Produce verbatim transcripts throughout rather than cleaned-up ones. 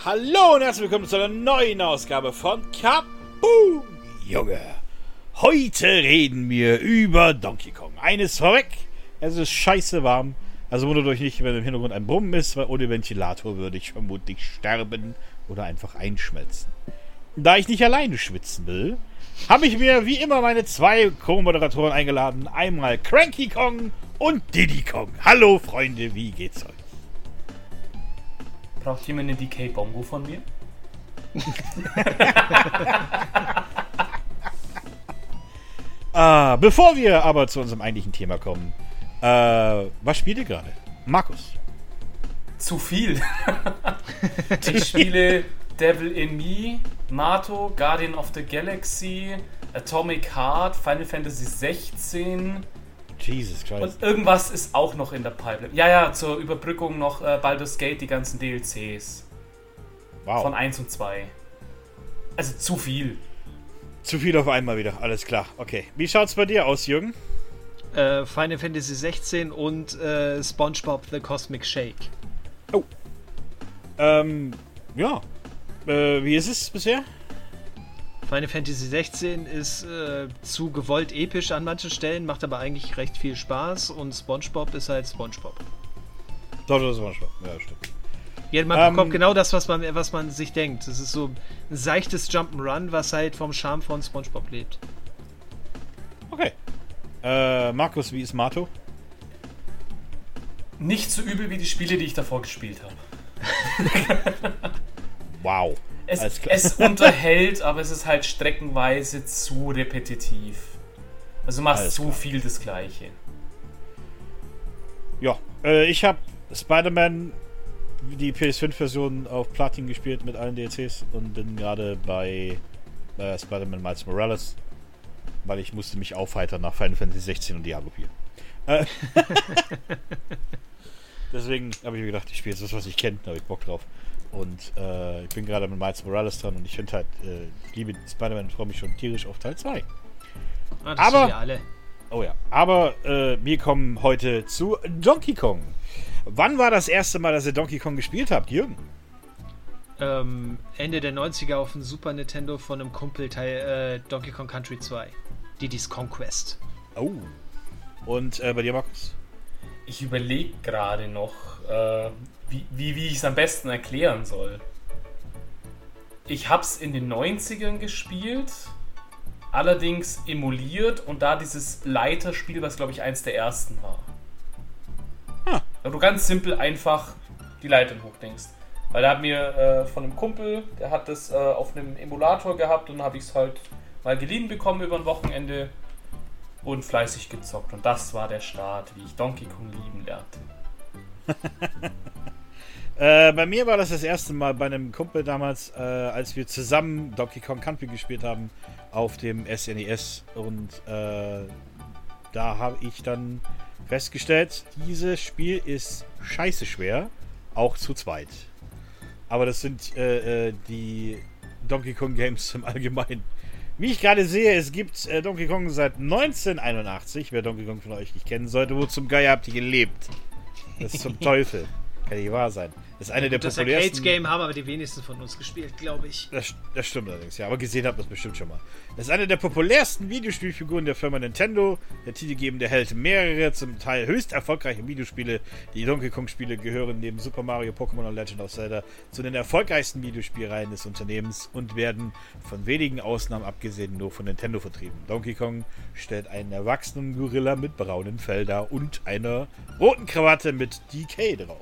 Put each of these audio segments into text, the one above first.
Hallo und herzlich willkommen zu einer neuen Ausgabe von Kaboom, Junge. Heute reden wir über Donkey Kong. Eines vorweg, es ist scheiße warm. Also wundert euch nicht, wenn im Hintergrund ein Brummen ist, weil ohne Ventilator würde ich vermutlich sterben oder einfach einschmelzen. Da ich nicht alleine schwitzen will, habe ich mir wie immer meine zwei Co-Moderatoren eingeladen. Einmal Cranky Kong und Diddy Kong. Hallo Freunde, wie geht's euch? Braucht jemand eine D K-Bongo von mir? ah, bevor wir aber zu unserem eigentlichen Thema kommen, äh, was spielt ihr gerade? Markus? Zu viel. Ich spiele Devil in Me, Mato, Guardian of the Galaxy, Atomic Heart, Final Fantasy sechzehn. Jesus Christ. Und irgendwas ist auch noch in der Pipeline. Ja, ja, zur Überbrückung noch äh, Baldur's Gate, die ganzen D L Cs. Wow. Von eins und zwei. Also zu viel. Zu viel auf einmal wieder, alles klar. Okay. Wie schaut's bei dir aus, Jürgen? Äh, Final Fantasy sechzehn und äh, SpongeBob The Cosmic Shake. Oh. Ähm, ja. Äh, wie ist es bisher? Final Fantasy sechzehn ist äh, zu gewollt episch an manchen Stellen, macht aber eigentlich recht viel Spaß und SpongeBob ist halt SpongeBob. Doch, das ist SpongeBob. Ja, stimmt. Ja, man ähm, bekommt genau das, was man, was man sich denkt. Das ist so ein seichtes Jump'n'Run, was halt vom Charme von SpongeBob lebt. Okay. Äh, Markus, wie ist Mato? Nicht so übel wie die Spiele, die ich davor gespielt habe. Wow. Es, es unterhält, aber es ist halt streckenweise zu repetitiv. Also du machst Alles zu klar. viel das Gleiche. Ja, äh, ich habe Spider-Man, die P S fünf Version auf Platin gespielt mit allen D L Cs und bin gerade bei äh, Spider-Man Miles Morales, weil ich musste mich aufheitern nach Final Fantasy sechzehn und Diablo vier. Äh, Deswegen habe ich mir gedacht, ich spiele jetzt was, was ich kenne, da habe ich Bock drauf. Und äh, ich bin gerade mit Miles Morales dran und ich finde halt, äh, ich liebe Spider-Man und freue mich schon tierisch auf Teil zwei. Ah, das Aber, sind wir alle. Oh ja, aber äh, wir kommen heute zu Donkey Kong. Wann war das erste Mal, dass ihr Donkey Kong gespielt habt, Jürgen? Ähm, Ende der neunziger auf dem Super Nintendo von einem Kumpel Teil äh, Donkey Kong Country zwei. Diddy's Conquest. Oh. Und äh, bei dir, Markus? Ich überlege gerade noch, äh, wie, wie, wie ich es am besten erklären soll. Ich habe es in den neunzigern gespielt, allerdings emuliert und da dieses Leiterspiel, was glaube ich eins der ersten war. Ah. Da du ganz simpel einfach die Leitern hochdenkst. Weil da hat mir äh, von einem Kumpel, der hat das äh, auf einem Emulator gehabt und dann habe ich es halt mal geliehen bekommen über ein Wochenende und fleißig gezockt. Und das war der Start, wie ich Donkey Kong lieben lernte. äh, bei mir war das das erste Mal bei einem Kumpel damals, äh, als wir zusammen Donkey Kong Country gespielt haben auf dem S N E S. Und äh, da habe ich dann festgestellt, dieses Spiel ist scheiße schwer, auch zu zweit. Aber das sind äh, äh, die Donkey Kong Games im Allgemeinen. Wie ich gerade sehe, es gibt äh, Donkey Kong seit neunzehnhunderteinundachtzig. Wer Donkey Kong von euch nicht kennen sollte, wo zum Geier habt ihr gelebt? Das ist zum Teufel. Kann nicht wahr sein. Das ist eine der Das populärsten... Arcade-Game haben aber die wenigsten von uns gespielt, glaube ich. Das, das stimmt allerdings, ja. Aber gesehen habt ihr das bestimmt schon mal. Das ist eine der populärsten Videospielfiguren der Firma Nintendo. Der titelgebende Held mehrere, zum Teil höchst erfolgreiche Videospiele. Die Donkey Kong-Spiele gehören neben Super Mario, Pokémon und Legend of Zelda zu den erfolgreichsten Videospielreihen des Unternehmens und werden von wenigen Ausnahmen abgesehen nur von Nintendo vertrieben. Donkey Kong stellt einen erwachsenen Gorilla mit braunem Fell dar und einer roten Krawatte mit D K drauf.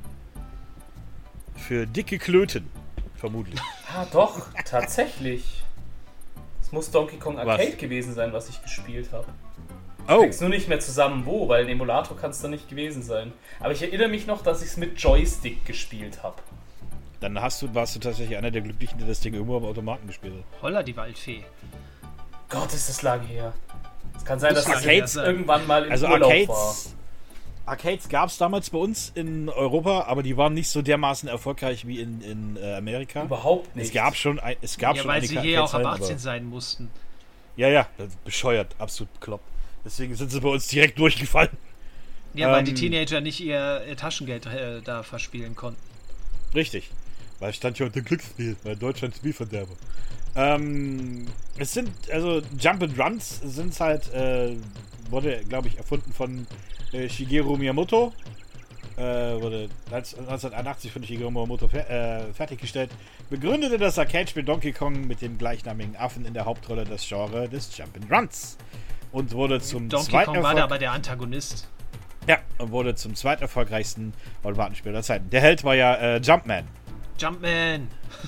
Für dicke Klöten, vermutlich. Ah, doch, tatsächlich. Es muss Donkey Kong Arcade Was? gewesen sein, was ich gespielt habe. Oh, Ich krieg's nur nicht mehr zusammen, wo, weil ein Emulator kann es da nicht gewesen sein. Aber ich erinnere mich noch, dass ich es mit Joystick gespielt habe. dann hast du, warst du tatsächlich einer der Glücklichen, der das Ding irgendwo am Automaten gespielt hat. Holla, die Waldfee. Gott, ist das lange her. Es kann sein, Das dass kann es ja sein. irgendwann mal im Also Urlaub war. Arcades, Arcades gab es damals bei uns in Europa, aber die waren nicht so dermaßen erfolgreich wie in, in äh, Amerika. Überhaupt nicht. Es gab schon, ein, es gab Ja, schon weil einige sie hier auch ab Arcades, achtzehn aber- sein mussten. Ja, ja, das ist bescheuert, absolut bekloppt. Deswegen sind sie bei uns direkt durchgefallen. Ja, weil Ähm, die Teenager nicht ihr, ihr Taschengeld äh, da verspielen konnten. Richtig. Weil stand hier unter Glücksspiel, weil Deutschland Spielverderber. Ähm, es sind, also Jump and Runs sind halt, äh, wurde, glaube ich, erfunden von äh, Shigeru Miyamoto. Äh, wurde neunzehnhunderteinundachtzig von Shigeru Miyamoto fer äh, fertiggestellt. Begründete das Arcade-Spiel Donkey Kong mit dem gleichnamigen Affen in der Hauptrolle das Genre des Jump and Runs. Und wurde zum Donkey zweiten Kong war Erfolg da aber der Antagonist. Ja, und wurde zum zweiterfolgreichsten Automatenspiel der Zeiten. Der Held war ja äh, Jumpman. Jumpman!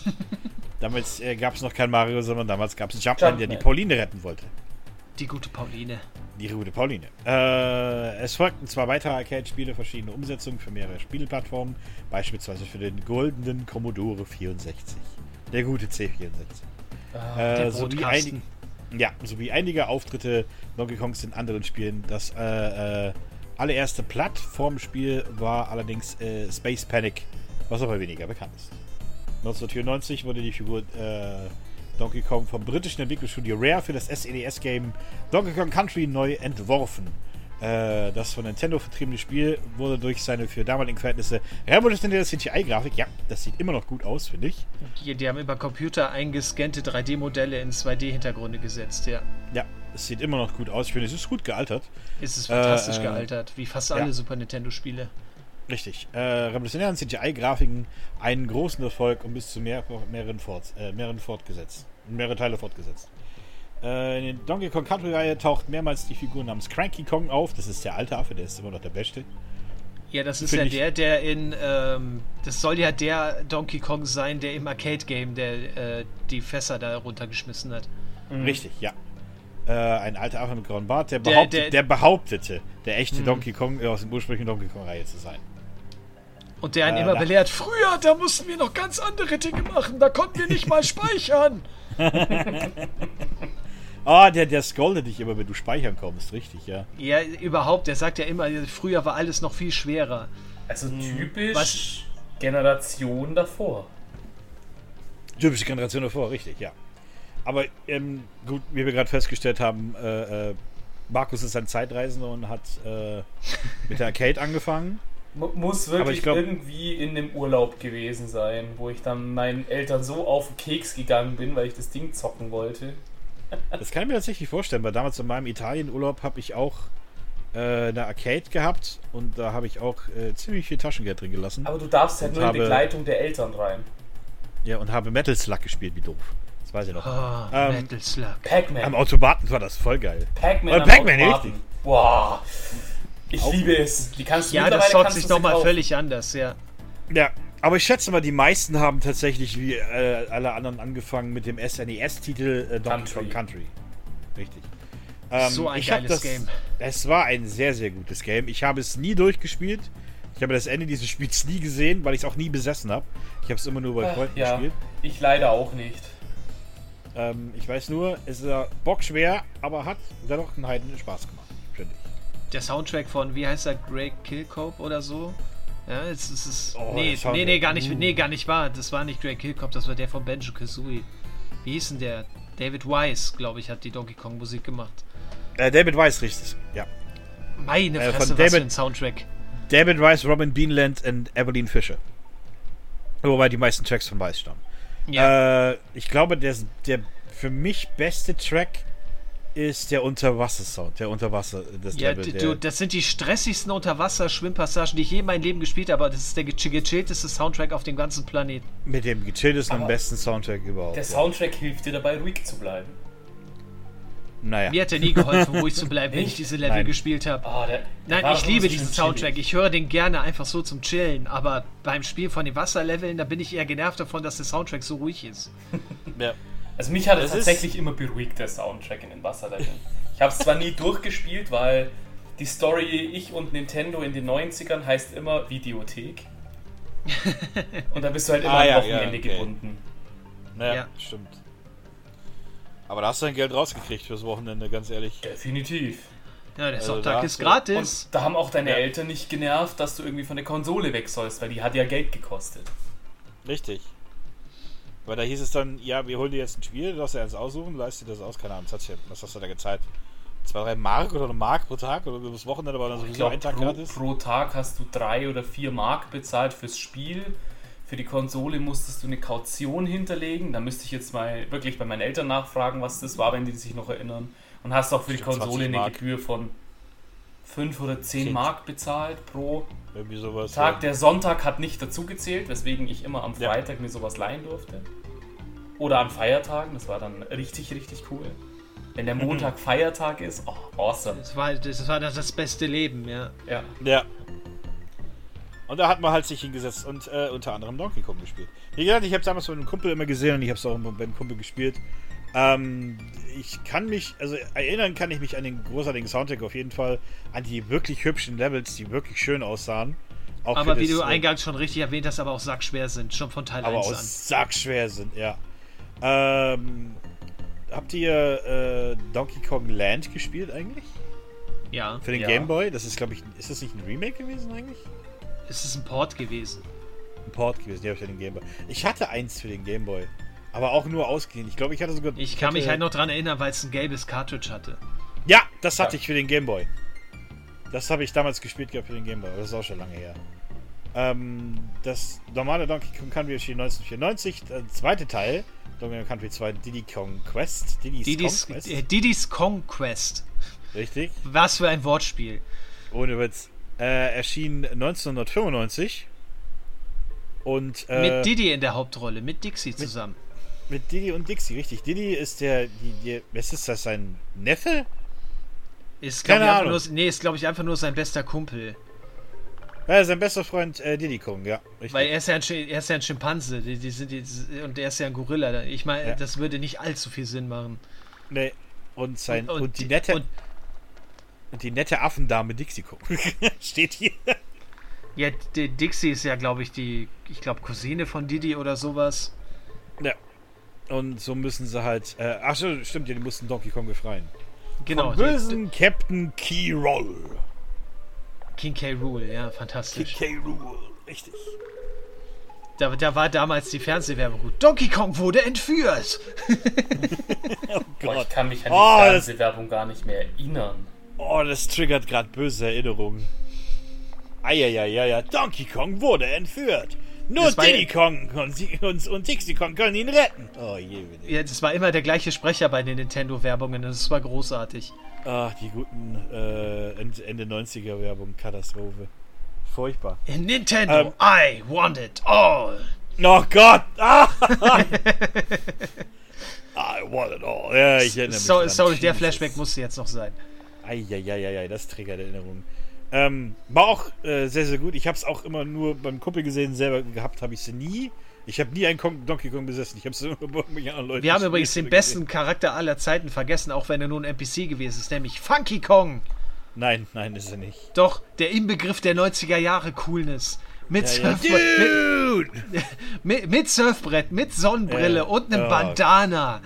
Damals äh, gab es noch kein Mario, sondern damals gab es Jumpman, Jumpman, der die Pauline retten wollte. Die gute Pauline. Die gute Pauline. Äh, es folgten zwei weitere Arcade-Spiele, verschiedene Umsetzungen für mehrere Spielplattformen, beispielsweise für den goldenen Commodore vierundsechzig. Der gute C vierundsechzig. Ah, äh, der sowie, ein, ja, sowie einige Auftritte Donkey Kongs in anderen Spielen. Das äh, äh, allererste Plattformspiel war allerdings äh, Space Panic, was aber weniger bekannt ist. neunzehnhundertvierundneunzig wurde die Figur äh, Donkey Kong vom britischen Entwicklungsstudio Rare für das S N E S-Game Donkey Kong Country neu entworfen. Äh, das von Nintendo vertriebene Spiel wurde durch seine für damalige Verhältnisse revolutionäre C G I-Grafik, ja, das sieht immer noch gut aus, finde ich. Die, die haben über Computer eingescannte drei D-Modelle in zwei D-Hintergründe gesetzt, ja. Ja, es sieht immer noch gut aus. Ich finde, es ist gut gealtert. Es ist fantastisch äh, gealtert, wie fast alle ja. Super Nintendo-Spiele. Richtig. Äh, revolutionären C G I-Grafiken, einen großen Erfolg und bis zu mehr, mehreren, fort, äh, mehreren fortgesetzt. Mehrere Teile fortgesetzt. Äh, in den Donkey Kong Country-Reihe taucht mehrmals die Figur namens Cranky Kong auf. Das ist der alte Affe, der ist immer noch der Beste. Ja, das ist Find ja ich, der, der in, ähm, das soll ja der Donkey Kong sein, der im Arcade-Game, der äh, die Fässer da runtergeschmissen hat. Mhm. Richtig, ja. Äh, ein alter Affe mit grauen Bart, der, Der- behauptet, der- der behauptete, der echte Mhm. Donkey Kong äh, aus dem ursprünglichen Donkey Kong-Reihe zu sein. Und der einen Äh, immer da- belehrt, früher, da mussten wir noch ganz andere Dinge machen, da konnten wir nicht mal speichern. Ah, der, der scoldet dich immer, wenn du speichern kommst, richtig, ja. Ja, überhaupt, der sagt ja immer, früher war alles noch viel schwerer. Also typisch Was- Generation davor. Typische Generation davor, richtig, ja. Aber ähm, gut, wie wir gerade festgestellt haben, äh, äh, Markus ist ein Zeitreisender und hat äh, mit der Arcade angefangen. M muss Aber wirklich ich glaub- irgendwie in dem Urlaub gewesen sein, wo ich dann meinen Eltern so auf den Keks gegangen bin, weil ich das Ding zocken wollte. Das kann ich mir tatsächlich vorstellen, weil damals in meinem Italienurlaub habe ich auch äh, eine Arcade gehabt und da habe ich auch äh, ziemlich viel Taschengeld drin gelassen. Aber du darfst halt Und nur in habe- Begleitung der Eltern rein. Ja, und habe Metal Slug gespielt, wie doof. Das weiß ich noch. Ah, Ähm, Metal Slug. Pac-Man. Am Automaten war das voll geil. Pac-Man Oh, am Pac-Man, Automaten. richtig. Boah. Ich Auch- liebe es. Die kannst du Ja, das mittlerweile zockt kannst sich du sie nochmal kaufen. völlig anders, ja. Ja, aber ich schätze mal, die meisten haben tatsächlich wie äh, alle anderen angefangen mit dem S N E S-Titel äh, Donkey Country. Kong Country. Richtig. Ähm, So ein ich hab geiles das, Game. Es war ein sehr, sehr gutes Game. Ich habe es nie durchgespielt. Ich habe das Ende dieses Spiels nie gesehen, weil ich es auch nie besessen habe. Ich habe es immer nur bei Ach, Freunden ja, gespielt. ich leider auch nicht. Ähm, ich weiß nur, es ist ja bockschwer, aber hat dennoch einen heiden Spaß gemacht, finde ich. Der Soundtrack von, wie heißt er, Greg Killcope oder so? Ja, es ist. Es, Oh, nee, der Soundtrack. nee, nee, gar nicht, Uh. nee, gar nicht wahr. Das war nicht Greg Killcope, das war der von Banjo-Kazooie. Wie hieß denn der? David Wise, glaube ich, hat die Donkey Kong Musik gemacht. Äh, David Wise, richtig. Ja. Meine Äh, von Fresse, was David- für ein Soundtrack. David Wise, Robin Beanland und Evelyn Fisher. Wobei die meisten Tracks von Wise stammen. Ja, Äh, ich glaube, der, der für mich beste Track ist der Unterwasser-Sound. Der Unterwasser, das ja Level. d- Der, du, das sind die stressigsten Unterwasser-Schwimmpassagen, die ich je in meinem Leben gespielt habe, aber das ist der ge- gechillteste Soundtrack auf dem ganzen Planeten. mit dem gechilltesten und Aber besten Soundtrack überhaupt. Der ja. Soundtrack hilft dir dabei, ruhig zu bleiben. Naja. Mir hat er nie geholfen, ruhig zu bleiben, wenn ich Nicht? diese Level Nein. gespielt habe. Ah, der, der Nein, war ich doch liebe immer so diesen schön Soundtrack. chillig. Ich höre den gerne einfach so zum Chillen, aber beim Spiel von den Wasserleveln, da bin ich eher genervt davon, dass der Soundtrack so ruhig ist. Ja. Also mich hat es Das ist- tatsächlich immer beruhigt, der Soundtrack in den Wasserleveln. Ich habe es zwar nie durchgespielt, weil die Story Ich und Nintendo in den neunzigern heißt immer Videothek. Und da bist du halt immer Ah, am ja, Wochenende ja, okay. gebunden. Naja, Ja. stimmt. Aber da hast du dein Geld rausgekriegt fürs Wochenende, ganz ehrlich. Definitiv. Ja, der Also Sonntag da ist hast du- gratis. Und da haben auch deine Ja. Eltern nicht genervt, dass du irgendwie von der Konsole weg sollst, weil die hat ja Geld gekostet. Richtig. Weil da hieß es dann, ja, wir holen dir jetzt ein Spiel, du darfst dir eins aussuchen, leist dir das aus, keine Ahnung, was, hast du, was hast du da gezahlt? Zwei, drei Mark oder eine Mark pro Tag oder das Wochenende war dann Ich sowieso glaube, ein Tag pro, gratis? pro Tag hast du drei oder vier Mark bezahlt fürs Spiel. für die Konsole musstest du eine Kaution hinterlegen. Da müsste ich jetzt mal wirklich bei meinen Eltern nachfragen, was das war, wenn die sich noch erinnern. Und hast auch für die Konsole eine Gebühr von fünf oder zehn Mark bezahlt pro Irgendwie sowas, Tag. ja. Der Sonntag hat nicht dazu gezählt, weswegen ich immer am Freitag ja. mir sowas leihen durfte. Oder an Feiertagen, das war dann richtig, richtig cool. Wenn der Montag mhm. Feiertag ist, oh, awesome. Das war, das war das beste Leben, ja. Ja. Ja. Und da hat man halt sich hingesetzt und äh, unter anderem Donkey Kong gespielt. Wie gesagt, ich habe es damals mit einem Kumpel immer gesehen und ich habe es auch beim Kumpel gespielt. Ähm, ich kann mich, also erinnern kann ich mich an den großartigen Soundtrack auf jeden Fall, an die wirklich hübschen Levels, die wirklich schön aussahen. Auch aber wie das, du eingangs schon richtig erwähnt hast, aber auch sackschwer sind, schon von Teil aber eins auch an. sackschwer sind, ja. Ähm, habt ihr äh, Donkey Kong Land gespielt eigentlich? Ja. Für den ja. Game Boy? Das ist, glaube ich, ist das nicht ein Remake gewesen eigentlich? Es ist ein Port gewesen. Ein Port gewesen, ja, für den Game Boy. Ich hatte eins für den Game Boy, aber auch nur ausgeliehen. Ich glaube, ich hatte sogar... Ich kann hatte, mich halt noch dran erinnern, weil es ein gelbes Cartridge hatte. Ja, das hatte ja. ich für den Game Boy. Das habe ich damals gespielt gehabt für den Game Boy, aber das ist auch schon lange her. Ähm, das normale Donkey Kong Country erschien neunzehnhundertvierundneunzig, der zweite Teil, Donkey Kong Country zwei, Diddy Kong Quest. Diddy's, Diddy's, Kong Quest. äh, Diddy's Kong Quest. Richtig. Was für ein Wortspiel. Ohne Witz. Äh, erschien neunzehnhundertfünfundneunzig. Und, äh, mit Diddy in der Hauptrolle, mit Dixie zusammen. Mit, mit Diddy und Dixie, richtig. Diddy ist der, die, die, was ist das, sein Neffe? Ist, Keine ich, Ahnung. nur, nee, ist, glaube ich, einfach nur sein bester Kumpel. Ja, sein bester Freund äh, Diddy Kong, ja. Richtig. Weil er ist ja ein, er ist ja ein Schimpanse die, die sind die, und er ist ja ein Gorilla. Ich meine, ja. das würde nicht allzu viel Sinn machen. Nee. Und, sein, und, und, und die nette und, und die nette Affendame Dixie Kong steht hier. Ja, die Dixie ist ja, glaube ich, die, ich glaube, Cousine von Diddy oder sowas. Ja. Und so müssen sie halt, äh, ach so, stimmt ja, die mussten Donkey Kong befreien. Genau. Vom bösen Captain Key Roll. King K. Rool, ja, fantastisch. King K. Rool, richtig. Da, da war damals die Fernsehwerbung gut. Donkey Kong wurde entführt. Oh Gott. Ich kann mich an die oh, Fernsehwerbung gar nicht mehr erinnern. Oh, das triggert gerade böse Erinnerungen. Eieieiei, Donkey Kong wurde entführt. Nur Diddy Kong und, und, und Dixie Kong können ihn retten. Oh je, je. Ja, das war immer der gleiche Sprecher bei den Nintendo-Werbungen. Das war großartig. Ach, die guten äh, Ende neunziger-Werbung, Katastrophe. Furchtbar. In Nintendo, ähm, I want it all. Oh Gott! Ah! I want it all. Ja, ich erinnere mich so, dran. Sorry, der Jesus. Flashback musste jetzt noch sein. Eieieiei, das triggert Erinnerungen. Ähm, war auch äh, sehr, sehr gut. Ich habe es auch immer nur beim Kumpel gesehen, selber gehabt habe ich sie nie. Ich habe nie einen Kong Donkey Kong besessen. Ich habe es immer bei anderen Leuten. Wir haben übrigens den besten Charakter aller Zeiten vergessen, auch wenn er nur ein N P C gewesen ist, nämlich Funky Kong. Nein, nein, ist er nicht. Doch, der Inbegriff der neunziger Jahre Coolness. Mit, ja, Surfbrett, ja. Dude! Mit, mit, mit Surfbrett, mit Sonnenbrille ja. und einem oh. Bandana.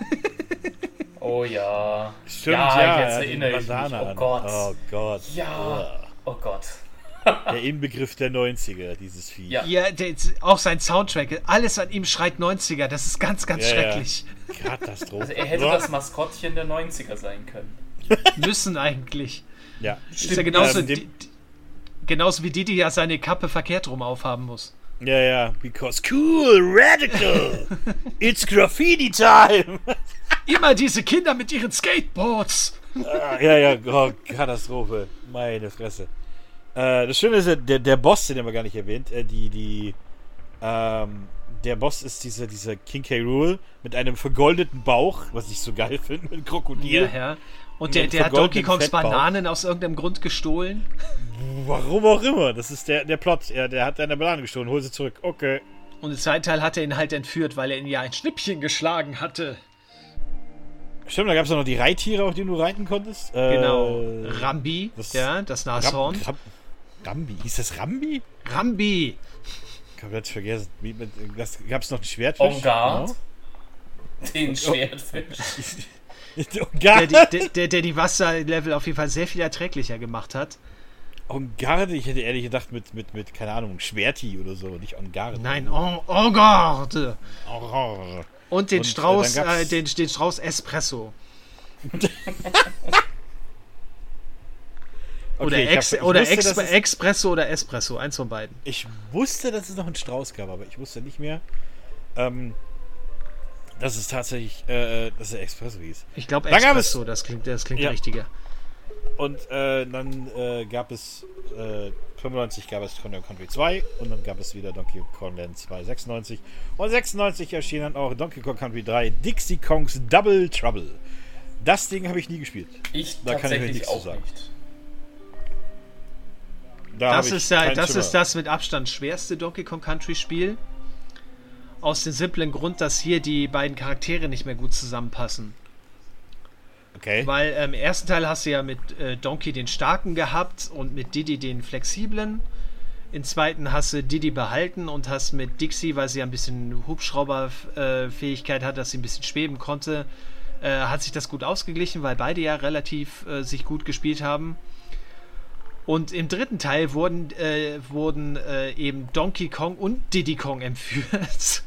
Oh ja. Stimmt, ja, ja. jetzt erinnere ich mich. Oh Gott. Oh Gott. Ja. Oh Gott. Der Inbegriff der neunziger, dieses Vieh. Ja, ja der, auch sein Soundtrack. Alles an ihm schreit neunziger. Das ist ganz, ganz ja, schrecklich. Ja. Katastrophe. Also er hätte das Maskottchen der neunziger sein können. Müssen eigentlich. Ja. Ist ja genauso, ähm, die, die, genauso wie Didi ja seine Kappe verkehrt rum aufhaben muss. Ja, ja. Because cool, radical. It's Graffiti time. Immer diese Kinder mit ihren Skateboards. Ja, ja, oh, Katastrophe. Meine Fresse. Äh, das Schöne ist, der, der Boss, den haben wir gar nicht erwähnt, äh, die, die, ähm, der Boss ist dieser, dieser King K. Rool mit einem vergoldeten Bauch, was ich so geil finde, mit Krokodil. Ja, ja. Und der, der hat Donkey Kongs Bananen aus irgendeinem Grund gestohlen. Warum auch immer. Das ist der, der Plot. Ja, der hat eine Banane gestohlen, hol sie zurück. Okay. Und im zweiten Teil hat er ihn halt entführt, weil er ihn ja ein Schnippchen geschlagen hatte. Stimmt, da gab es noch die Reittiere, auf denen du reiten konntest. Genau. Äh, Rambi, das, ja, das Nashorn. Ram, Ram, Rambi, hieß das Rambi? Rambi. Ich hab jetzt vergessen. Wie, mit, das, gab's noch ein Schwertfisch? En garde. Genau. Den Schwertfisch. der, der, der, der die Wasserlevel auf jeden Fall sehr viel erträglicher gemacht hat. En garde? Ich hätte ehrlich gedacht mit, mit, mit keine Ahnung, Schwerti oder so, nicht en garde. Nein, en, en garde. En garde. Und den Und, Strauß, äh, äh, den, den Strauß Espresso. Oder, Okay, ich Ex hab- ich oder wusste, Ex dass es- Expresso oder Espresso, eins von beiden. Ich wusste, dass es noch einen Strauß gab, aber ich wusste nicht mehr, ähm, dass es tatsächlich, äh, dass er Espresso hieß. Ich glaube Da gab es- Expresso, das klingt, das klingt Ja. richtiger. Und äh, dann äh, gab es, äh, fünfundneunzig gab es Donkey Kong Country zwei und dann gab es wieder Donkey Kong Land zwei, sechsundneunzig. Und sechsundneunzig erschien dann auch Donkey Kong Country drei, Dixie Kongs Double Trouble. Das Ding habe ich nie gespielt. Ich Da kann ich tatsächlich nichts zu auch sagen. nicht. Da Das habe ich ist ja, keinen das Schimmer. ist das mit Abstand schwerste Donkey Kong Country Spiel. Aus dem simplen Grund, dass hier die beiden Charaktere nicht mehr gut zusammenpassen. Okay. Weil ähm, im ersten Teil hast du ja mit äh, Donkey den Starken gehabt und mit Diddy den Flexiblen. Im zweiten hast du Diddy behalten und hast mit Dixie, weil sie ja ein bisschen Hubschrauberfähigkeit hat, dass sie ein bisschen schweben konnte, äh, hat sich das gut ausgeglichen, weil beide ja relativ äh, sich gut gespielt haben. Und im dritten Teil wurden, äh, wurden äh, eben Donkey Kong und Diddy Kong entführt.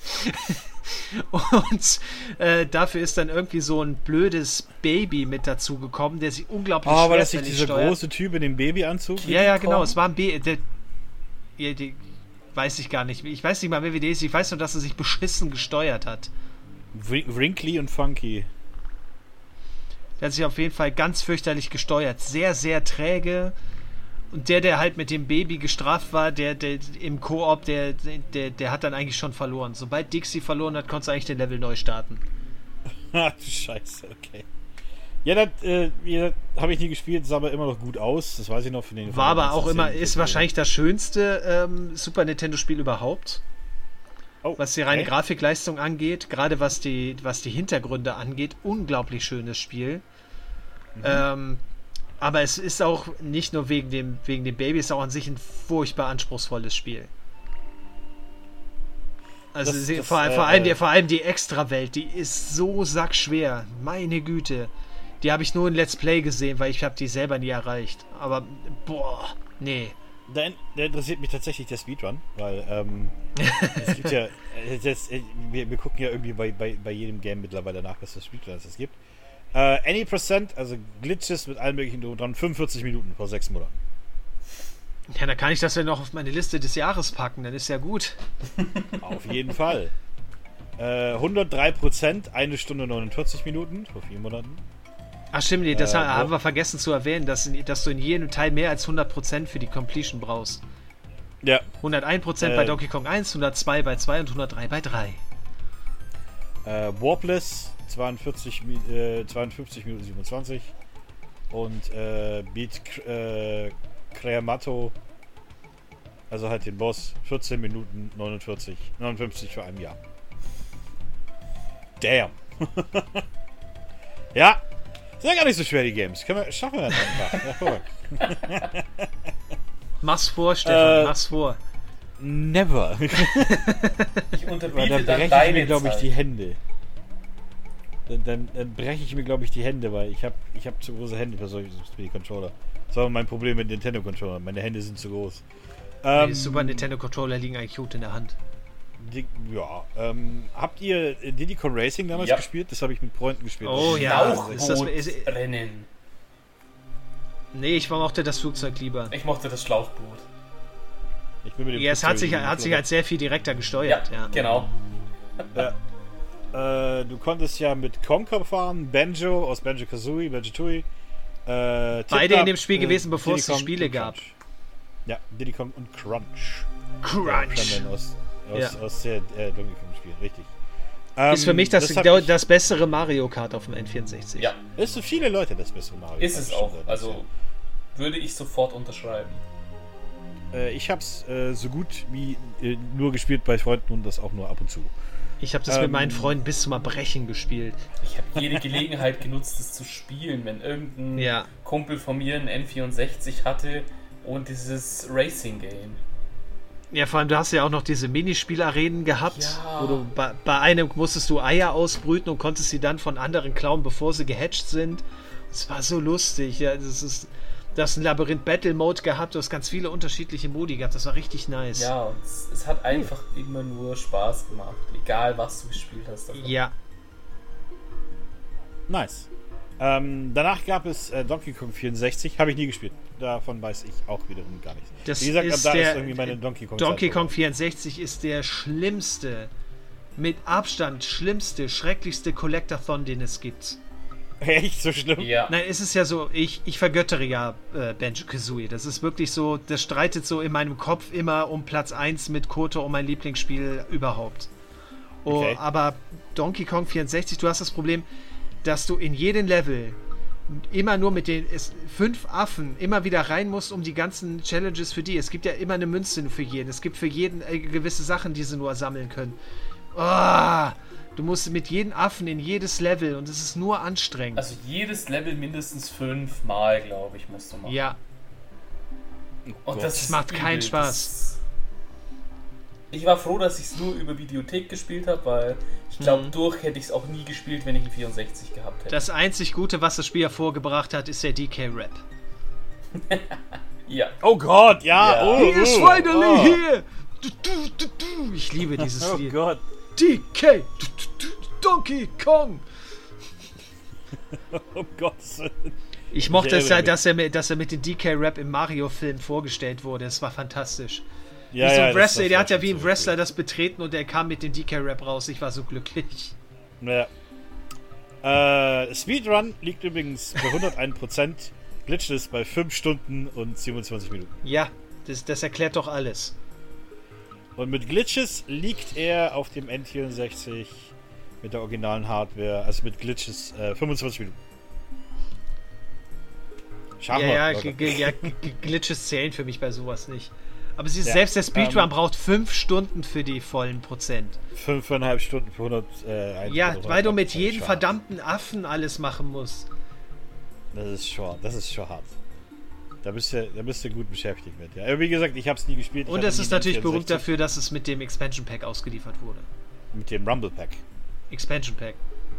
Und äh, dafür ist dann irgendwie so ein blödes Baby mit dazu gekommen, der sich unglaublich Oh, war das nicht schwerfällig dieser steuert. große Typ in dem Babyanzug? Ja, ja, Kong? genau. Es war ein B. Der, ja, die, weiß ich gar nicht. Ich weiß nicht mal, wer der ist. Ich weiß nur, dass er sich beschissen gesteuert hat. Wrin- Wrinkly und Funky. Der hat sich auf jeden Fall ganz fürchterlich gesteuert. Sehr, sehr träge. Und der, der halt mit dem Baby gestraft war, der, der im Koop, der, der, der hat dann eigentlich schon verloren. Sobald Dixie verloren hat, konntest du eigentlich den Level neu starten. Ach du Scheiße, okay. Ja, das äh, ja, habe ich nie gespielt, sah aber immer noch gut aus. Das weiß ich noch von den War aber auch immer, neunzehn ist wahrscheinlich das schönste ähm, Super Nintendo-Spiel überhaupt. Oh, Was die reine okay. Grafikleistung angeht, gerade was die, was die Hintergründe angeht, unglaublich schönes Spiel. Mhm. Ähm, aber es ist auch nicht nur wegen dem, wegen dem Baby, es ist auch an sich ein furchtbar anspruchsvolles Spiel. Also Das- sie, das, vor, äh, vor, allem die, äh, vor allem die Extrawelt, die ist so sackschwer. Meine Güte. Die habe ich nur in Let's Play gesehen, weil ich habe die selber nie erreicht. Aber, boah, nee. Da, in- da interessiert mich tatsächlich der Speedrun, weil ähm, es gibt ja, äh, das, äh, wir, wir gucken ja irgendwie bei, bei, bei jedem Game mittlerweile nach, was für Speedruns es gibt. Äh, any Percent, also Glitches mit allen möglichen drum und dran, fünfundvierzig Minuten vor sechs Monaten. Ja, dann kann ich das ja noch auf meine Liste des Jahres packen, dann ist ja gut. Auf jeden Fall. Äh, hundertdrei Prozent, eine Stunde neunundvierzig Minuten vor vier Monaten. Ach stimmt, nee, das Äh, ha- wo- haben wir vergessen zu erwähnen, dass, dass du in jedem Teil mehr als hundert Prozent für die Completion brauchst. Ja. hunderteins Prozent Äh, bei Donkey Kong eins, hundertzwei bei zwei und hundertdrei bei drei. Äh, Warpless, zweiundvierzig, Mi- äh, zweiundfünfzig Minuten siebenundzwanzig. Und äh, Beat äh, Creamato, also halt den Boss, vierzehn Minuten neunundvierzig, neunundfünfzig für ein Jahr. Damn. Ja, sind ja gar nicht so schwer, die Games. Können wir, schaffen wir das einfach. Ja, guck mal. Mach's vor, Stefan, Äh, mach's vor. Never. Ich Weil unterbiete dann dann breche ich deine mir, glaube ich, Zeit. die Hände. Dann, dann, dann breche ich mir, glaube ich, die Hände, weil ich habe ich hab zu große Hände für solche für die Controller. Das war mein Problem mit Nintendo-Controllern. Meine Hände sind zu groß. Ähm, Die Super Nintendo Controller liegen eigentlich gut in der Hand. die, ja, ähm, habt ihr Diddy Kong Racing damals Ja. gespielt? Das habe ich mit Freunden gespielt. Oh Das- ja, Schlauchboot ist das- ist- Rennen. Nee, ich mochte das Flugzeug lieber. Ich mochte das Schlauchboot. Ich bin mit dem Ja, es hat sich, Flugzeug hat sich halt sehr viel direkter Ja, gesteuert. Ja, genau. Ja. Äh, du konntest ja mit Conker fahren, Banjo aus Banjo Kazooie, Banjo Tooie. Äh, Beide Tip-Top, in dem Spiel äh, gewesen, bevor es Diddy die Kong Spiele und gab. Crunch. Ja, Diddy Kong und Crunch. Crunch. Ja, aus, aus, Ja. aus der äh, Donkey Kong Spiel, richtig. Ist für mich das, hab das, ich- das bessere Mario Kart auf dem N vierundsechzig. Ja, Ist für viele Leute das beste Mario. ist Kart, es stimmt auch. allerdings, Also würde ich sofort unterschreiben. ja. Äh, ich hab's äh, so gut wie äh, nur gespielt bei Freunden und das auch nur ab und zu. Ich habe das mit Ähm, meinen Freunden bis zum Erbrechen gespielt. Ich habe jede Gelegenheit genutzt, das zu spielen, wenn irgendein Ja. Kumpel von mir ein N vierundsechzig hatte und dieses Racing-Game. Ja, vor allem, du hast ja auch noch diese Minispielarenen gehabt, Ja. wo du bei, bei einem musstest du Eier ausbrüten und konntest sie dann von anderen klauen, bevor sie gehatcht sind. Es war so lustig. Ja, das ist, du hast ein Labyrinth Battle Mode gehabt, du hast ganz viele unterschiedliche Modi gehabt. Das war richtig nice. Ja, und es, es hat einfach immer nur Spaß gemacht, egal was du gespielt hast. davon. Ja. Nice. Ähm, danach gab es äh, Donkey Kong vierundsechzig, habe ich nie gespielt. Davon weiß ich auch wiederum gar nichts. Das Wie gesagt, ist ab da der, ist irgendwie meine Donkey Kong Donkey Kong vierundsechzig ist der schlimmste, mit Abstand schlimmste, schrecklichste Collectathon, den es gibt. Echt so schlimm? Ja. Nein, es ist ja so, ich, ich vergöttere ja äh, Banjo-Kazooie. Das ist wirklich so, das streitet so in meinem Kopf immer um Platz eins mit Koto um mein Lieblingsspiel überhaupt. Oh, Okay. Aber Donkey Kong vierundsechzig, du hast das Problem, dass du in jedem Level immer nur mit den es, fünf Affen immer wieder rein musst, um die ganzen Challenges für die. Es gibt ja immer eine Münze für jeden. Es gibt für jeden äh, gewisse Sachen, die sie nur sammeln können. Oh, du musst mit jedem Affen in jedes Level und es ist nur anstrengend. Also jedes Level mindestens fünfmal, glaube ich, musst du machen. Ja, Und das ist macht keinen übel. Spaß. Das- Ich war froh, dass ich es nur über Videothek gespielt habe, weil ich glaube, Mhm. durch hätte ich es auch nie gespielt, wenn ich einen vierundsechzig gehabt hätte. das einzig Gute, was das Spiel hervorgebracht hat, ist der D K-Rap. ja. Oh Gott, ja. Ja. Oh, He is oh, finally oh. here! Du, du, du, du. Ich liebe dieses Oh Lied. Gott. D K! Du, du, du, Donkey Kong! Oh Gott. Ich mochte es erinnere ja, mich. dass er, mit, dass er mit dem D K-Rap im Mario-Film vorgestellt wurde. Es war fantastisch. Ja, wie so ein ja, das- Wrestler, das der war hat ja schon wie ein so Wrestler cool. das betreten und er kam mit dem D K-Rap raus. Ich war so glücklich. Ja. Äh, Speedrun liegt übrigens bei hunderteins Prozent. Glitchless bei fünf Stunden und siebenundzwanzig Minuten. Ja, das, das erklärt doch alles. Und mit Glitches liegt er auf dem N vierundsechzig mit der originalen Hardware, also mit Glitches äh, fünfundzwanzig Minuten. Schaffen Ja, wir, ja, Leute. g- g- ja g- g- Glitches zählen für mich bei sowas nicht. Aber sie, Ja, selbst der Speedrun ähm, braucht fünf Stunden für die vollen Prozent. Fünfeinhalb Stunden für hundert. Äh, Ja, hundert weil du mit das ist jedem schon verdammten Affen alles machen musst. hart. Das ist schon, das ist schon hart. Da bist du, da bist du gut beschäftigt mit. Ja. Aber wie gesagt, ich habe es nie gespielt. Ich Und hatte es nie ist den natürlich berühmt vierundsechzig dafür, dass es mit dem Expansion Pack ausgeliefert wurde. Mit dem Rumble Pack. Expansion Pack.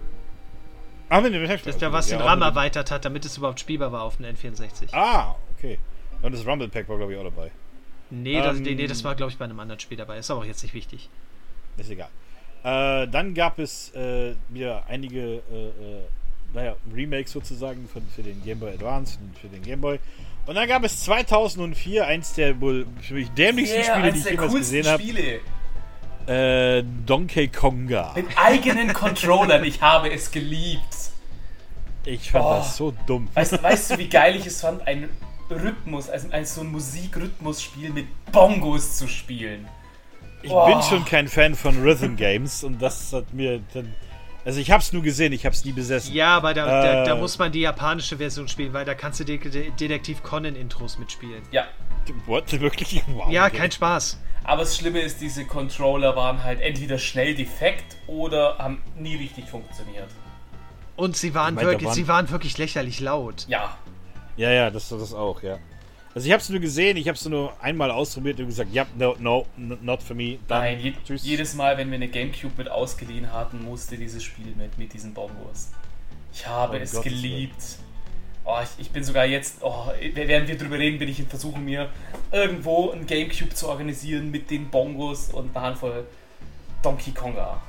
Ah, mit dem Pack. Das ist ja, was den auch RAM mit dem- erweitert hat, damit es überhaupt spielbar war auf dem N vierundsechzig. Ah, okay. Und das Rumble Pack war, glaube ich, auch dabei. Nee, das, Ähm, nee, nee, das war, glaube ich, bei einem anderen Spiel dabei. Ist aber auch jetzt nicht wichtig. Ist egal. Äh, dann gab es äh, wieder einige äh, äh, naja, Remakes sozusagen für, für den Game Boy Advance und für den Game Boy. Und dann gab es zweitausendvier eins der wohl für mich dämlichsten Yeah, Spiele, die eins ich der jemals coolsten gesehen habe. Spiele. Äh, Donkey Konga. Mit eigenen Controllern. Ich habe es geliebt. Ich fand Oh. das so dumm. Weißt, weißt du, wie geil ich es fand, ein Rhythmus, also ein, so ein Musikrhythmusspiel mit Bongos zu spielen? Ich Oh. bin schon kein Fan von Rhythm Games und das hat mir dann. Also ich hab's nur gesehen, ich hab's nie besessen. Ja, aber da, da, Äh. da muss man die japanische Version spielen, weil da kannst du De De Detektiv Conan Intros mitspielen. Ja. What? Wirklich? Wow. Ja, okay. kein Spaß. Aber das Schlimme ist, diese Controller waren halt entweder schnell defekt oder haben nie richtig funktioniert. Und sie waren, Ich mein, da wirklich, waren- sie waren wirklich lächerlich laut. Ja. Ja, ja, das, das auch, ja. Also ich hab's nur gesehen, ich hab's nur einmal ausprobiert und gesagt, ja, no, no, n- not for me. Dann, Nein, je, tschüss. jedes Mal, wenn wir eine Gamecube mit ausgeliehen hatten, musste dieses Spiel mit, mit diesen Bongos. Ich habe Um es Gottes geliebt. Oh, ich, ich bin sogar jetzt, oh, während wir drüber reden, bin ich in Versuchen, mir irgendwo ein Gamecube zu organisieren mit den Bongos und einer Handvoll Donkey Konga.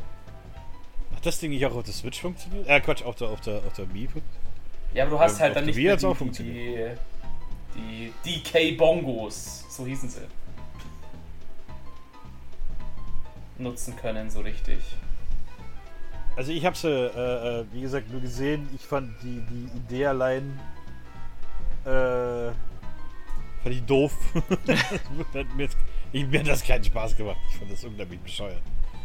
Hat das Ding nicht auch auf der Switch funktioniert? Äh, Quatsch, auf der, auf der, auf der Wii? Ja, aber du hast Ja, halt auf dann der nicht Wii mehr hat's auch die, die, funktioniert. die, die D K-Bongos, so hießen sie, nutzen können, so richtig. Also ich hab's, äh, äh, wie gesagt, nur gesehen. Ich fand die, die Idee allein, äh, fand ich doof. Hat mir, jetzt, ich, mir hat das keinen Spaß gemacht. Ich fand das unglaublich bescheuert.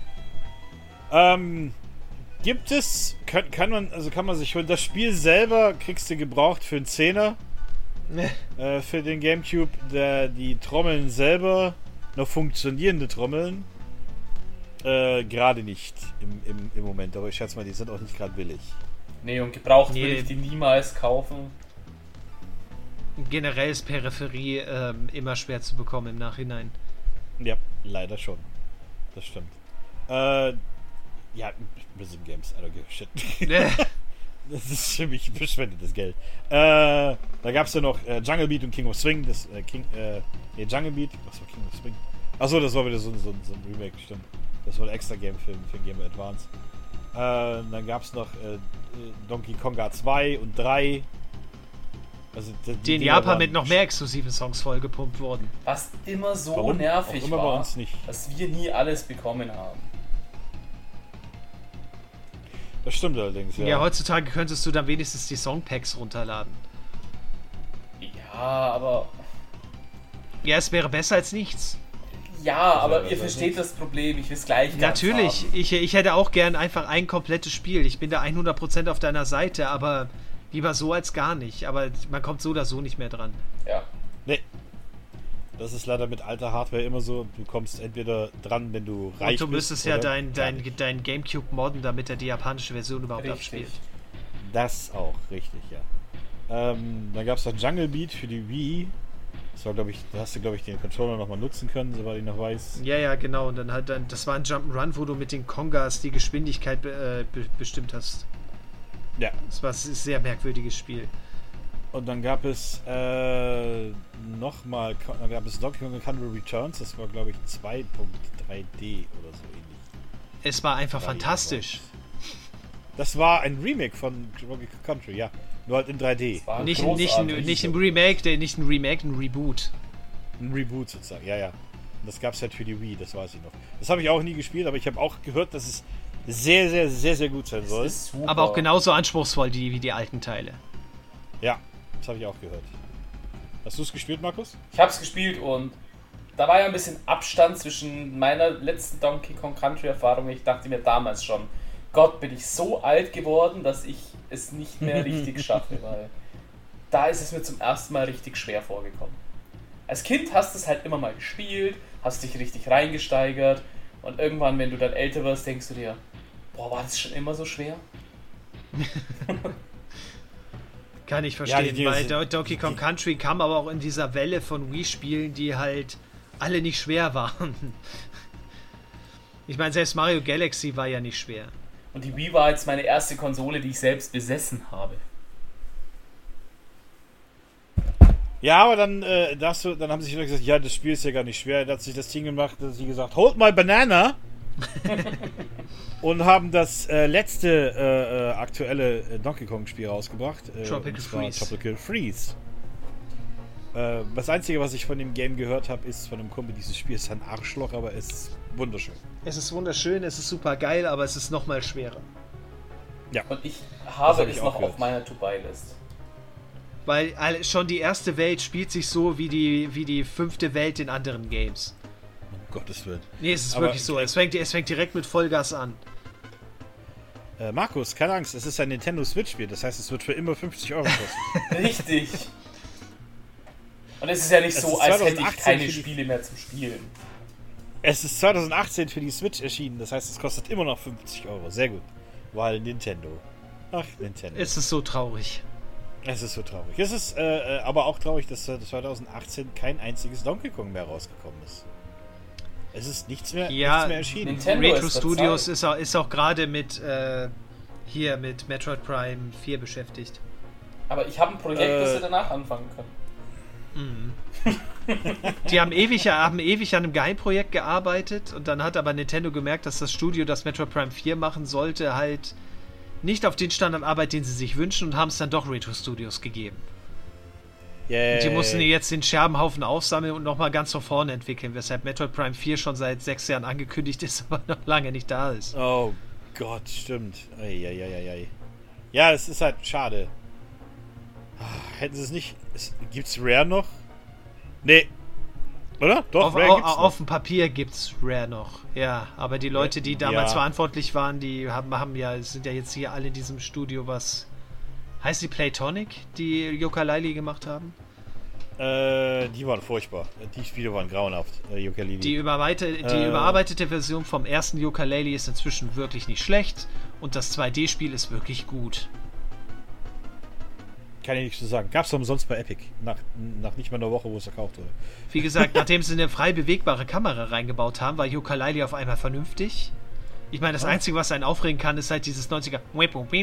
Ähm, gibt es, kann, kann man, also kann man sich holen, das Spiel selber kriegst du gebraucht für einen Zehner. Äh, für den Gamecube, der, die Trommeln selber, noch funktionierende Trommeln, äh, gerade nicht im, im, im Moment, aber ich schätze mal, die sind auch nicht gerade billig. Nee, und gebraucht Nee. würde ich die niemals kaufen. Generell ist Peripherie ähm, immer schwer zu bekommen im Nachhinein. Ja, leider schon. Das stimmt. Äh, ja, Rhythm Games, I don't give a shit. Das ist für mich verschwendetes Geld. Äh, da gab es ja noch äh, Jungle Beat und King of Swing. Das, äh, King, äh, nee, Jungle Beat. Was war King of Swing? Achso, das war wieder so, so, so ein Remake, stimmt. Das war ein extra Game für, für Game Boy Advance. dann gab es noch äh, Donkey Konga zwei und drei. Also die, die in Japan mit noch mehr exklusiven Songs vollgepumpt wurden. Was immer so Warum? nervig Auch immer war, bei uns nicht. dass wir nie alles bekommen haben. Das stimmt allerdings, ja. Ja, heutzutage könntest du dann wenigstens die Songpacks runterladen. Ja, aber... Ja, es wäre besser als nichts. Ja, aber ja, ihr das versteht ist- das Problem, ich will es gleich ganz Natürlich, haben. ich, ich hätte auch gern einfach ein komplettes Spiel. Ich bin da hundert Prozent auf deiner Seite, aber lieber so als gar nicht. Aber man kommt so oder so nicht mehr dran. Ja. Nee. Das ist leider mit alter Hardware immer so. Du kommst entweder dran, wenn du reich bist. Und du müsstest ja oder dein, gar dein, nicht. dein Gamecube modden, damit er die japanische Version überhaupt Richtig. abspielt. Das auch, richtig, ja. Ähm, dann gab es dann Jungle Beat für die Wii. Das war, glaube ich, da hast du, glaube ich, den Controller nochmal nutzen können, soweit ich noch weiß. Ja, ja, genau. Und dann halt dann, das war ein Jump'n'Run, wo du mit den Kongas die Geschwindigkeit be, äh, be, bestimmt hast. Ja. Das war ein sehr merkwürdiges Spiel. Und dann gab es äh, nochmal, dann gab es Donkey Kong Country Returns. Das war, glaube ich, zwei Punkt drei D oder so ähnlich. Es war einfach War die fantastisch. Das war ein Remake von Donkey Kong Country, ja. Nur halt in drei D. War Nicht, nicht, ein, großartig. nicht ein Remake, der, nicht ein Remake, ein Reboot. Ein Reboot sozusagen, ja, ja. Und das gab es halt für die Wii, das weiß ich noch. Das habe ich auch nie gespielt, aber ich habe auch gehört, dass es sehr, sehr, sehr, sehr gut sein Das soll. ist super. Aber auch genauso anspruchsvoll die, wie die alten Teile. Ja, das habe ich auch gehört. Hast du es gespielt, Markus? Ich hab's gespielt und da war ja ein bisschen Abstand zwischen meiner letzten Donkey Kong Country Erfahrung. Ich dachte mir damals schon, Gott, bin ich so alt geworden, dass ich es nicht mehr richtig schaffe, weil da ist es mir zum ersten Mal richtig schwer vorgekommen. Als Kind hast du es halt immer mal gespielt, hast dich richtig reingesteigert und irgendwann, wenn du dann älter wirst, denkst du dir, boah, war das schon immer so schwer? Kann ich Ja, verstehen, die- die- weil die- Do- Donkey Kong die- Country kam aber auch in dieser Welle von Wii-Spielen, die halt alle nicht schwer waren. Ich meine, selbst Mario Galaxy war ja nicht schwer. Und die Wii war jetzt meine erste Konsole, die ich selbst besessen habe. Ja, aber dann, äh, da hast du, dann haben sich Leute gesagt, ja, das Spiel ist ja gar nicht schwer. Da hat sich das Ding gemacht, dass sie gesagt, hold my banana. Und haben das äh, letzte äh, äh, aktuelle äh, Donkey Kong Spiel rausgebracht. Äh, Tropical und zwar Freeze. Tropical Freeze. Äh, das Einzige, was ich von dem Game gehört habe, ist von einem Kumpel, dieses Spiel ist ein Arschloch, aber es ist wunderschön. Es ist wunderschön, es ist super geil, aber es ist nochmal schwerer. Ja. Und ich habe hab es ich noch auch gehört. auf meiner To-Buy-List. Weil alle- schon die erste Welt spielt sich so wie die, wie die fünfte Welt in anderen Games. Um Gottes Willen. Nee, es ist Aber wirklich so. Es fängt, es fängt direkt mit Vollgas an. Äh, Markus, keine Angst, es ist ein Nintendo Switch Spiel, das heißt, es wird für immer fünfzig Euro kosten. Richtig. Und es ist ja nicht Es so, ist als hätte ich zweitausendachtzehn keine für die- Spiele mehr zum Spielen. Es ist zweitausendachtzehn für die Switch erschienen, das heißt, es kostet immer noch fünfzig Euro. Sehr gut. Weil Nintendo. Ach, Nintendo. Es ist so traurig. Es ist so traurig. Es ist äh, äh, aber auch traurig, dass äh, zweitausendachtzehn kein einziges Donkey Kong mehr rausgekommen ist. Es ist nichts mehr, Ja, nichts mehr erschienen. Nintendo Retro ist der Studios Zeit. ist auch, ist auch gerade mit äh, hier mit Metroid Prime vier beschäftigt. Aber ich habe ein Projekt, Äh. das wir danach anfangen können. Die haben ewig, haben ewig an einem Geheimprojekt gearbeitet und dann hat aber Nintendo gemerkt, dass das Studio, das Metroid Prime vier machen sollte, halt nicht auf den Standard arbeitet, den sie sich wünschen und haben es dann doch Retro Studios gegeben. Yay. Und die mussten jetzt den Scherbenhaufen aufsammeln und nochmal ganz von vorne entwickeln, weshalb Metroid Prime vier schon seit sechs Jahren angekündigt ist, aber noch lange nicht da ist. Oh Gott, stimmt. Eieieiei. Ja, es ist halt schade. Ah, Hätten sie es nicht... Es, gibt's Rare noch? Nee. Oder? Doch, Auf, Rare au, gibt's noch. auf dem Papier gibt's Rare noch, ja. Aber die Leute, die damals Ja. verantwortlich waren, die haben, haben ja, sind ja jetzt hier alle in diesem Studio, was heißt die Playtonic, die Yooka-Laylee gemacht haben? Äh, die waren furchtbar. Die Spiele waren grauenhaft. Äh, Yooka-Laylee. Die, überweite, die Äh. überarbeitete Version vom ersten Yooka-Laylee ist inzwischen wirklich nicht schlecht und das zwei D-Spiel ist wirklich gut. Kann ich nichts zu sagen. Gab's doch umsonst bei Epic. Nach, nach nicht mal einer Woche, wo es verkauft wurde. Wie gesagt, nachdem sie eine frei bewegbare Kamera reingebaut haben, war Yooka-Laylee auf einmal vernünftig. Ich meine, das Oh. Einzige, was einen aufregen kann, ist halt dieses neunziger Oh,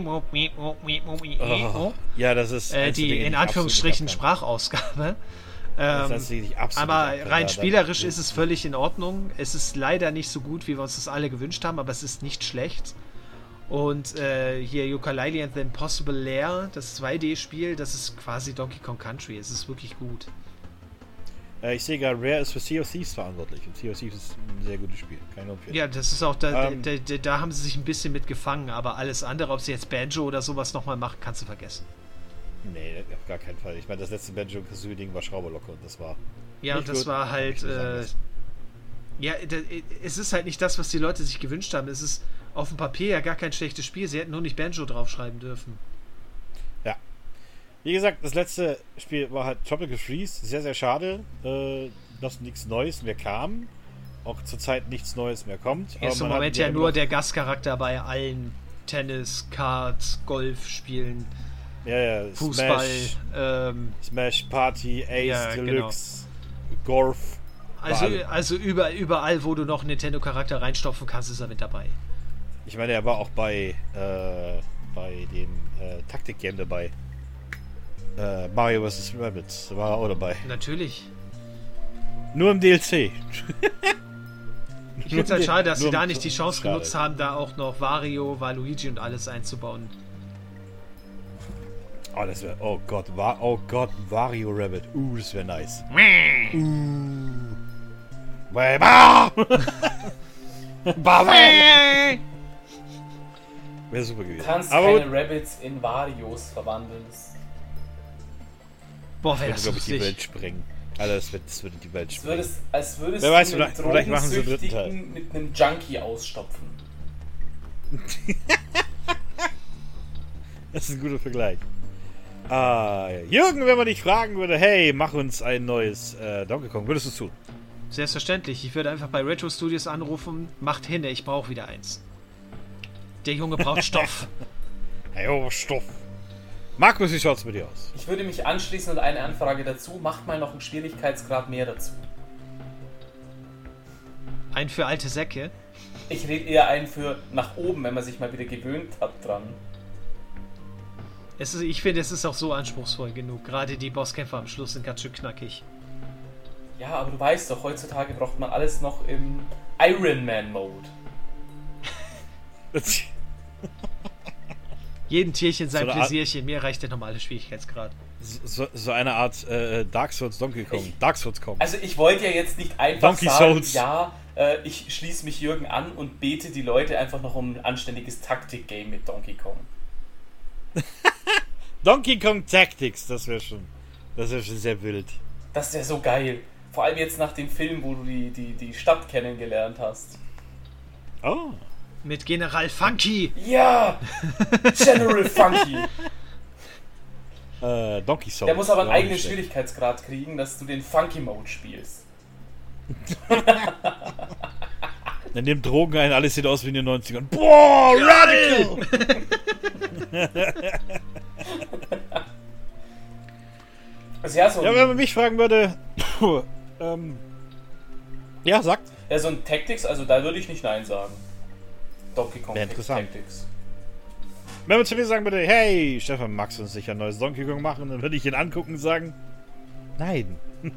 ja, das ist... äh, eins der die Dinge, in ich Anführungsstrichen absolut nicht abkann. Sprachausgabe. Das Ähm, ist die ich absolut aber nicht abkann. rein Da- da- spielerisch ist es völlig in Ordnung. Es ist leider nicht so gut, wie wir uns das alle gewünscht haben, aber es ist nicht schlecht. Und äh, hier Yooka-Laylee and the Impossible Lair, das zwei D-Spiel, das ist quasi Donkey Kong Country. Es ist wirklich gut. Äh, ich sehe gerade, Rare ist für Sea of Thieves verantwortlich. Und Sea of Thieves ist ein sehr gutes Spiel. Keine Empfehlung. Ja, das ist auch, da, Ähm, da, da, da haben sie sich ein bisschen mit gefangen, aber alles andere, ob sie jetzt Banjo oder sowas nochmal machen, kannst du vergessen. Nee, auf gar keinen Fall. Ich meine, das letzte Banjo-Kazooie-Ding war Schrauberlocke und das war. Ja, und das gut. war halt. Ich muss sagen, Äh, das- ja, da, es ist halt nicht das, was die Leute sich gewünscht haben. Es ist auf dem Papier ja gar kein schlechtes Spiel. Sie hätten nur nicht Banjo draufschreiben dürfen. Ja. Wie gesagt, das letzte Spiel war halt Tropical Freeze. Sehr, sehr schade, äh, dass nichts Neues mehr kam. Auch zurzeit nichts Neues mehr kommt. Er ist im man hat Moment ja immer nur noch- der Gastcharakter bei allen Tennis, Kart, Golf-Spielen, ja, ja, Fußball. Smash, Ähm, Smash Party, Ace Ja, Deluxe, Golf. also Überall. also über, überall, wo du noch einen Nintendo-Charakter reinstopfen kannst, ist er mit dabei. Ich meine, er war auch bei, äh, bei dem äh, Taktik-Game dabei. Äh, Mario versus. Rabbids, da war er auch dabei. Natürlich. Nur im D L C. Ich finde es halt schade, dass sie Nur- da nicht die Chance schade. genutzt haben, da auch noch Wario, Waluigi und alles einzubauen. Oh, das wäre. Oh Gott, war, oh Gott, Wario Rabbit. Uh, das wäre nice. uh. Ba! Ba! Wäre super Du gewesen. kannst Aber keine Rabbits in Varios verwandeln. Das, Boah, das wäre würde, das glaube ich, die lustig. Welt sprengen. Alter, das wird, das würde die Welt das sprengen. würdest, als würdest Wer weiß, du einen vielleicht- vielleicht machen sie den dritten Teil. Drogensüchtigen mit einem Junkie ausstopfen. Das ist ein guter Vergleich. Ah, ja. Jürgen, wenn man dich fragen würde, hey, mach uns ein neues äh, Donkey Kong, würdest du es tun? Selbstverständlich. Ich würde einfach bei Retro Studios anrufen, macht hin, ich brauche wieder eins. Der Junge braucht Stoff. Hey, oh, Stoff. Markus, wie schaut's mit dir aus? Ich würde mich anschließen und eine Anfrage dazu. Macht mal noch einen Schwierigkeitsgrad mehr dazu. Ein für alte Säcke. Ich rede eher einen für nach oben, wenn man sich mal wieder gewöhnt hat dran. Es ist, ich finde, es ist auch so anspruchsvoll genug. Gerade die Bosskämpfe am Schluss sind ganz schön knackig. Ja, aber du weißt doch, heutzutage braucht man alles noch im Iron Man Mode. Jeden Tierchen sein So eine Art- Pläsierchen. Mir reicht der normale Schwierigkeitsgrad. So, so eine Art äh, Dark Souls Donkey Kong. Ich- Dark Souls Kong. Also ich wollte ja jetzt nicht einfach Donkey sagen, Souls. ja, äh, ich schließe mich Jürgen an und bete die Leute einfach noch um ein anständiges Taktik-Game mit Donkey Kong. Donkey Kong Tactics, das wäre schon, das wäre schon sehr wild. Das wäre so geil. Vor allem jetzt nach dem Film, wo du die, die, die Stadt kennengelernt hast. Oh. Mit General Funky. Ja! General Funky! Äh, Donkey Souls. Der muss aber einen War auch eigenen nicht schlecht. Schwierigkeitsgrad kriegen, dass du den Funky Mode spielst. Dann nimmt Drogen ein, alles sieht aus wie in den neunzigern. Boah, radical! Also ja, so ein, Ja, wenn man mich fragen würde, ähm, ja, sagt. ja, so ein Tactics, also da würde ich nicht Nein sagen. Donkey Kong Wäre interessant. Tactics. Wenn man zu mir sagen würde, hey, Stefan, magst du uns nicht ein neues Donkey Kong machen? Dann würde ich ihn angucken und sagen, nein.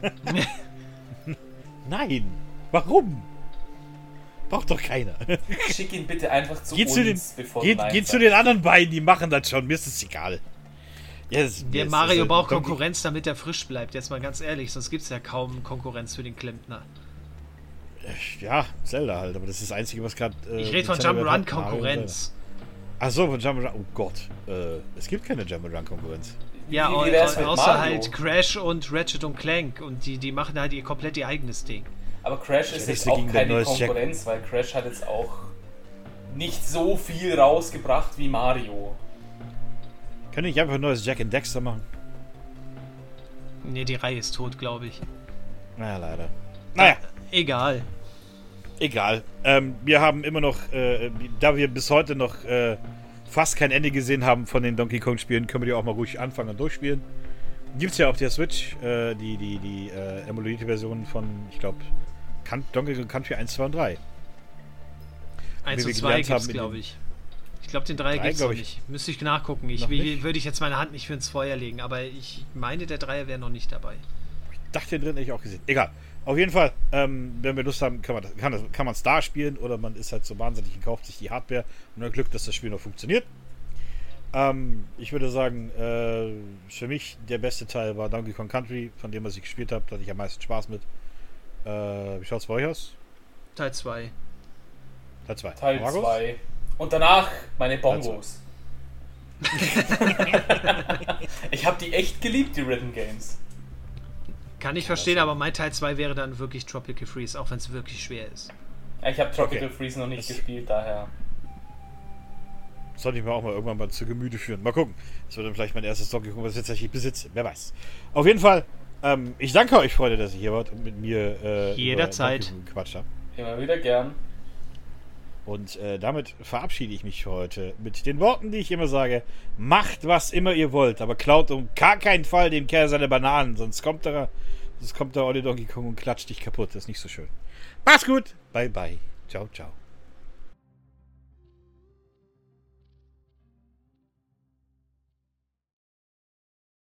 Nein. Warum? Braucht doch keiner. Schick ihn bitte einfach zu Geh uns, zu den, bevor geh, du Nein geh zu sagst. den anderen beiden, die machen das schon. Mir ist es egal. Ja, das- mir Der ist- Mario also, braucht Donkey- Konkurrenz, damit er frisch bleibt. Jetzt mal ganz ehrlich, sonst gibt es ja kaum Konkurrenz für den Klempner. Ja, Zelda halt, aber das ist das Einzige, was gerade. Äh, Ich rede von Nintendo hat. Mario und Jump'n'Run-Konkurrenz. Ach so, von Jump'n'Run. Oh Gott. Äh, es gibt keine Jump'n'Run-Konkurrenz. Ja, Wie- wie au- wär's au- mit außer Mario? halt Crash und Ratchet und Clank. Und die, die machen halt ihr komplett ihr eigenes Ding. Aber Crash ist nichts jetzt auch dagegen, keine der neues Jack- Konkurrenz, weil Crash hat jetzt auch nicht so viel rausgebracht wie Mario. Können ich einfach ein neues Jack and Dexter machen? Ne, die Reihe ist tot, glaube ich. Naja, leider. Naja, Egal. egal. Ähm, wir haben immer noch, äh, da wir bis heute noch äh, fast kein Ende gesehen haben von den Donkey Kong Spielen, können wir die auch mal ruhig anfangen und durchspielen. Gibt's ja auf der Switch äh, die, die, die äh, emulierte Version von, ich glaube, Donkey Kong Country eins, zwei und drei. eins wir und zwei gelernt gibt es, haben in glaube den- ich. Ich glaube, den drei Drei, gibt es noch glaub ich. nicht. Müsste ich nachgucken. Ich Noch will- nicht? würde ich jetzt meine Hand nicht für ins Feuer legen, aber ich meine, der Dreier wäre noch nicht dabei. Ich dachte, den dritten hätte ich auch gesehen. Egal. Auf jeden Fall, ähm, wenn wir Lust haben, kann man das, kann, das, kann man es da spielen oder man ist halt so wahnsinnig und kauft sich die Hardware und hat Glück, dass das Spiel noch funktioniert. Ähm, ich würde sagen, äh, für mich der beste Teil war Donkey Kong Country, von dem, was ich gespielt habe. Da hatte ich am meisten Spaß mit. Äh, wie schaut's bei euch aus? Teil zwei. Teil zwei. Teil zwei. Und danach meine Bongos. Ich habe die echt geliebt, die Rhythm Games. Kann ich verstehen, aber mein Teil zwei wäre dann wirklich Tropical Freeze, auch wenn es wirklich schwer ist. Ja, ich habe Tropical Okay. Freeze noch nicht Das- gespielt, daher. Sollte ich mir auch mal irgendwann mal zu Gemüte führen. Mal gucken. Das wird dann vielleicht mein erstes Donkey Kong, was ich jetzt tatsächlich besitze. Wer weiß. Auf jeden Fall, ähm, ich danke euch, Freunde, dass ihr hier wart und mit mir äh, Jederzeit. über Donkey Kong gequatscht habt. Immer wieder gern. Und äh, damit verabschiede ich mich für heute mit den Worten, die ich immer sage. Macht, was immer ihr wollt, aber klaut um gar keinen Fall dem Kerl seine Bananen, sonst kommt der, sonst kommt der Olli Donkey Kong und klatscht dich kaputt. Das ist nicht so schön. Macht's gut. Bye, bye. Ciao, ciao.